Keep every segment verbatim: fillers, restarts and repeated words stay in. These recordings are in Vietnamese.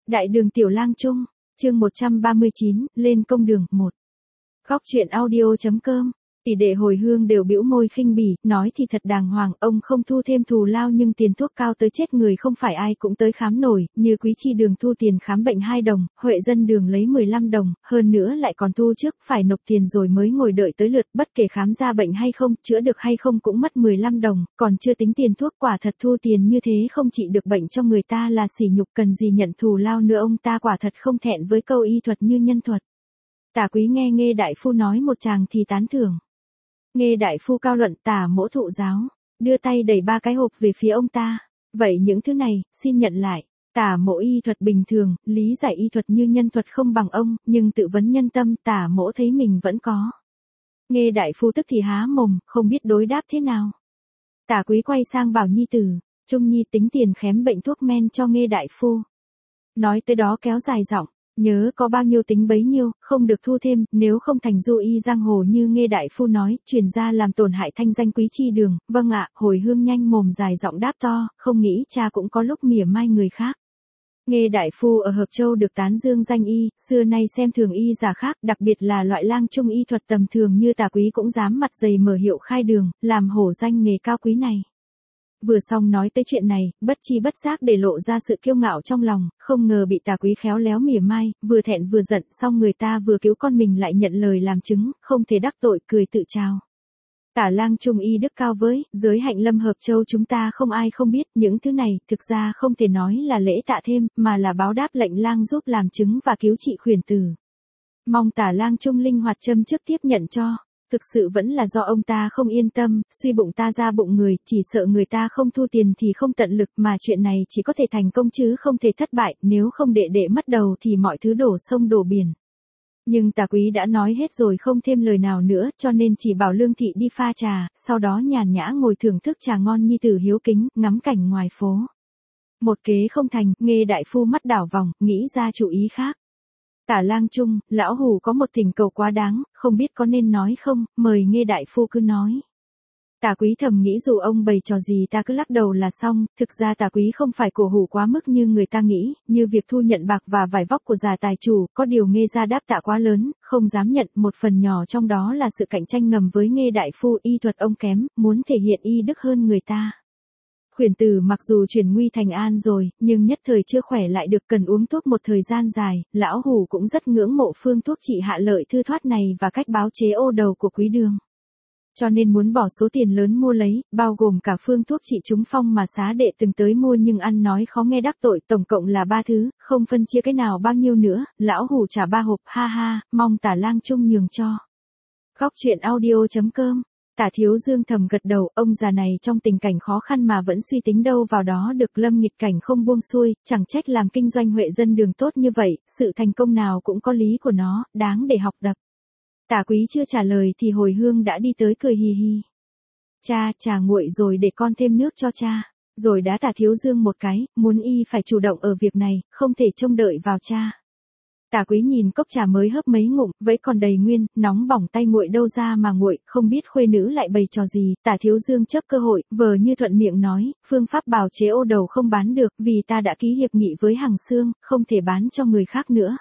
Đại đường Tiểu Lang Trung, chương một trăm ba mươi chín, lên công đường, một. Góc truyện audio.com, tỷ đệ hồi hương đều bĩu môi khinh bỉ, nói thì thật đàng hoàng, ông không thu thêm thù lao nhưng tiền thuốc cao tới chết người không phải ai cũng tới khám nổi, như Quý Chi Đường thu tiền khám bệnh hai đồng, Huệ Dân Đường lấy mười lăm đồng, hơn nữa lại còn thu trước, phải nộp tiền rồi mới ngồi đợi tới lượt, bất kể khám ra bệnh hay không, chữa được hay không cũng mất mười lăm đồng, còn chưa tính tiền thuốc, quả thật thu tiền như thế không trị được bệnh cho người ta là sỉ nhục, cần gì nhận thù lao nữa, ông ta quả thật không thẹn với câu y thuật như nhân thuật. Tả Quý nghe Nghê đại phu nói một tràng thì tán thưởng. Nghê đại phu cao luận, Tả mỗ thụ giáo, đưa tay đẩy ba cái hộp về phía ông ta. Vậy những thứ này, xin nhận lại. Tả mỗ y thuật bình thường, lý giải y thuật như nhân thuật không bằng ông, nhưng tự vấn nhân tâm, Tả mỗ thấy mình vẫn có. Nghê đại phu tức thì há mồm, không biết đối đáp thế nào. Tả Quý quay sang bảo nhi tử, Trung Nhi tính tiền khám bệnh thuốc men cho Nghê đại phu. Nói tới đó kéo dài giọng. Nhớ có bao nhiêu tính bấy nhiêu, không được thu thêm, nếu không thành du y giang hồ như Nghê đại phu nói, truyền ra làm tổn hại thanh danh Quý Chi Đường. Vâng ạ, hồi hương nhanh mồm dài giọng đáp to, không nghĩ cha cũng có lúc mỉa mai người khác. Nghê đại phu ở Hợp Châu được tán dương danh y, xưa nay xem thường y giả khác, đặc biệt là loại lang trung y thuật tầm thường như Tả Quý cũng dám mặt dày mở hiệu khai đường, làm hổ danh nghề cao quý này. Vừa xong nói tới chuyện này, bất chi bất giác để lộ ra sự kiêu ngạo trong lòng, không ngờ bị Tả Quý khéo léo mỉa mai, vừa thẹn vừa giận, xong người ta vừa cứu con mình lại nhận lời làm chứng, không thể đắc tội, cười tự chào. Tả lang trung y đức cao với, giới hạnh lâm Hợp Châu chúng ta không ai không biết, những thứ này, thực ra không thể nói là lễ tạ thêm, mà là báo đáp lệnh lang giúp làm chứng và cứu trị khuyển tử. Mong Tả lang trung linh hoạt châm trước tiếp nhận cho. Thực sự vẫn là do ông ta không yên tâm, suy bụng ta ra bụng người, chỉ sợ người ta không thu tiền thì không tận lực, mà chuyện này chỉ có thể thành công chứ không thể thất bại, nếu không đệ đệ mất đầu thì mọi thứ đổ sông đổ biển. Nhưng Tả Quý đã nói hết rồi không thêm lời nào nữa, cho nên chỉ bảo Lương Thị đi pha trà, sau đó nhàn nhã ngồi thưởng thức trà ngon nhi tử hiếu kính, ngắm cảnh ngoài phố. Một kế không thành, Nghê đại phu mắt đảo vòng, nghĩ ra chủ ý khác. Tả lang trung, lão hủ có một tình cầu quá đáng, không biết có nên nói không, mời Nghê đại phu cứ nói. Tả Quý thầm nghĩ dù ông bày trò gì ta cứ lắc đầu là xong, thực ra Tả Quý không phải cổ hủ quá mức như người ta nghĩ, như việc thu nhận bạc và vải vóc của già tài chủ, có điều Nghê gia đáp tạ quá lớn, không dám nhận, một phần nhỏ trong đó là sự cạnh tranh ngầm với Nghê đại phu, y thuật ông kém, muốn thể hiện y đức hơn người ta. Khuyển tử mặc dù chuyển nguy thành an rồi, nhưng nhất thời chưa khỏe lại được, cần uống thuốc một thời gian dài, lão hủ cũng rất ngưỡng mộ phương thuốc trị hạ lợi thư thoát này và cách báo chế ô đầu của Quý Đường. Cho nên muốn bỏ số tiền lớn mua lấy, bao gồm cả phương thuốc trị trúng phong mà xá đệ từng tới mua nhưng ăn nói khó nghe đắc tội, tổng cộng là ba thứ, không phân chia cái nào bao nhiêu nữa, lão hủ trả ba hộp, ha ha, mong Tả lang trung nhường cho. Góc truyện audio.com. Tả Thiếu Dương thầm gật đầu, ông già này trong tình cảnh khó khăn mà vẫn suy tính đâu vào đó được, lâm nghịch cảnh không buông xuôi, chẳng trách làm kinh doanh Huệ Dân Đường tốt như vậy, sự thành công nào cũng có lý của nó, đáng để học tập. Tả Quý chưa trả lời thì hồi hương đã đi tới cười hì hì. Cha, trà nguội rồi để con thêm nước cho cha. Rồi đá Tả Thiếu Dương một cái, muốn y phải chủ động ở việc này, không thể trông đợi vào cha. Tả Quý nhìn cốc trà mới hớp mấy ngụm, vẫn còn đầy nguyên, nóng bỏng tay nguội đâu ra mà nguội, không biết khuê nữ lại bày trò gì. Tả Thiếu Dương chấp cơ hội, vờ như thuận miệng nói, phương pháp bào chế ô đầu không bán được, vì ta đã ký hiệp nghị với Hằng Xương, không thể bán cho người khác nữa.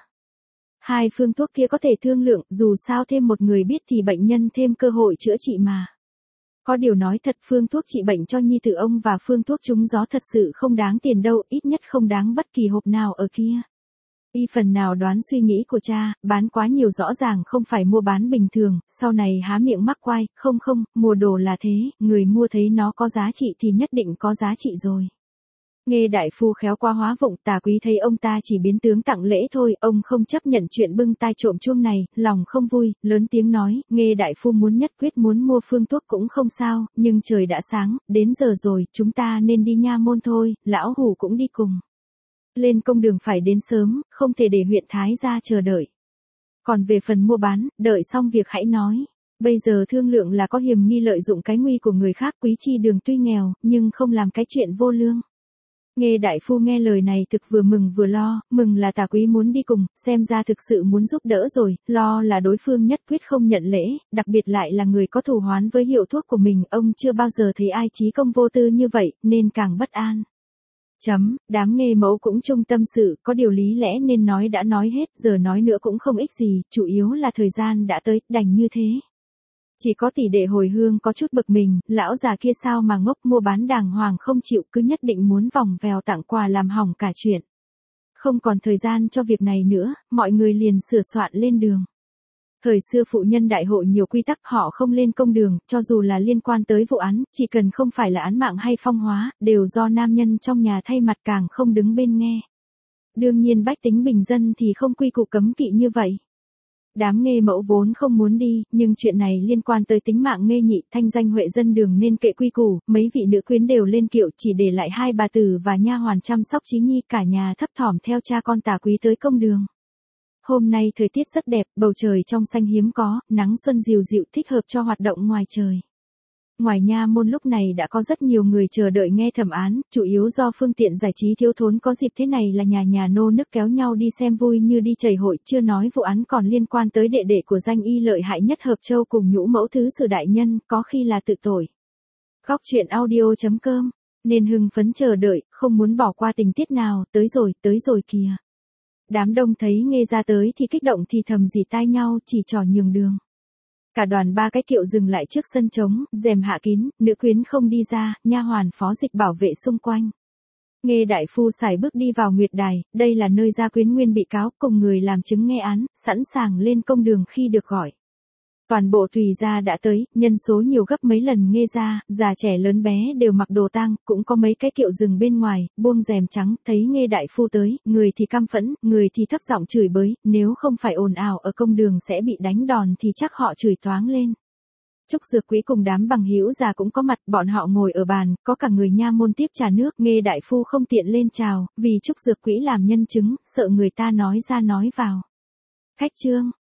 Hai phương thuốc kia có thể thương lượng, dù sao thêm một người biết thì bệnh nhân thêm cơ hội chữa trị mà. Có điều nói thật, phương thuốc trị bệnh cho nhi tử ông và phương thuốc trúng gió thật sự không đáng tiền đâu, ít nhất không đáng bất kỳ hộp nào ở kia. Y phần nào đoán suy nghĩ của cha, bán quá nhiều rõ ràng không phải mua bán bình thường, sau này há miệng mắc quai, không không, mua đồ là thế, người mua thấy nó có giá trị thì nhất định có giá trị rồi. Nghê đại phu khéo qua hóa vụng, Tả Quý thấy ông ta chỉ biến tướng tặng lễ thôi, ông không chấp nhận chuyện bưng tai trộm chuông này, lòng không vui, lớn tiếng nói, Nghê đại phu muốn nhất quyết muốn mua phương thuốc cũng không sao, nhưng trời đã sáng, đến giờ rồi, chúng ta nên đi nha môn thôi, lão hủ cũng đi cùng. Lên công đường phải đến sớm, không thể để huyện Thái gia chờ đợi. Còn về phần mua bán, đợi xong việc hãy nói. Bây giờ thương lượng là có hiềm nghi lợi dụng cái nguy của người khác. Quý Chi Đường tuy nghèo, nhưng không làm cái chuyện vô lương. Nghê đại phu nghe lời này thực vừa mừng vừa lo, mừng là Tả Quý muốn đi cùng, xem ra thực sự muốn giúp đỡ rồi, lo là đối phương nhất quyết không nhận lễ, đặc biệt lại là người có thù oán với hiệu thuốc của mình, ông chưa bao giờ thấy ai chí công vô tư như vậy, nên càng bất an. Chấm, đám nghê mẫu cũng chung tâm sự, có điều lý lẽ nên nói đã nói hết, giờ nói nữa cũng không ích gì, chủ yếu là thời gian đã tới, đành như thế. Chỉ có tỷ đệ hồi hương có chút bực mình, lão già kia sao mà ngốc, mua bán đàng hoàng không chịu, cứ nhất định muốn vòng vèo tặng quà làm hỏng cả chuyện. Không còn thời gian cho việc này nữa, mọi người liền sửa soạn lên đường. Thời xưa phụ nhân đại hội nhiều quy tắc, họ không lên công đường, cho dù là liên quan tới vụ án, chỉ cần không phải là án mạng hay phong hóa, đều do nam nhân trong nhà thay mặt, càng không đứng bên nghe. Đương nhiên bách tính bình dân thì không quy củ cấm kỵ như vậy. Đám nghê mẫu vốn không muốn đi, nhưng chuyện này liên quan tới tính mạng nghê nhị, thanh danh huệ dân đường nên kệ quy củ, mấy vị nữ quyến đều lên kiệu, chỉ để lại hai bà tử và nha hoàn chăm sóc Chí Nhi, cả nhà thấp thỏm theo cha con tà quý tới công đường. Hôm nay thời tiết rất đẹp, bầu trời trong xanh hiếm có, nắng xuân dịu dịu thích hợp cho hoạt động ngoài trời. Ngoài nha môn lúc này đã có rất nhiều người chờ đợi nghe thẩm án, chủ yếu do phương tiện giải trí thiếu thốn, có dịp thế này là nhà nhà nô nức kéo nhau đi xem vui như đi chảy hội, chưa nói vụ án còn liên quan tới đệ đệ của danh y lợi hại nhất Hợp Châu cùng nhũ mẫu thứ sử đại nhân, có khi là tự tội. Góc truyện audio chấm com, nên hưng phấn chờ đợi, không muốn bỏ qua tình tiết nào, tới rồi, tới rồi kìa. Đám đông thấy nghe ra tới thì kích động thì thầm rỉ tai nhau, chỉ trò nhường đường. Cả đoàn ba cái kiệu dừng lại trước sân trống, rèm hạ kín, nữ quyến không đi ra, nha hoàn phó dịch bảo vệ xung quanh. Nghe đại phu sải bước đi vào nguyệt đài, đây là nơi gia quyến nguyên bị cáo cùng người làm chứng nghe án, sẵn sàng lên công đường khi được gọi. Toàn bộ tùy gia đã tới, nhân số nhiều gấp mấy lần nghe ra, già trẻ lớn bé đều mặc đồ tang, cũng có mấy cái kiệu dừng bên ngoài, buông rèm trắng, thấy nghe đại phu tới, người thì căm phẫn, người thì thấp giọng chửi bới, nếu không phải ồn ào ở công đường sẽ bị đánh đòn thì chắc họ chửi toáng lên. Trúc Dược Quý cùng đám bằng hữu già cũng có mặt, bọn họ ngồi ở bàn, có cả người nha môn tiếp trà nước, nghe đại phu không tiện lên chào, vì Trúc Dược Quý làm nhân chứng, sợ người ta nói ra nói vào. Khách trương,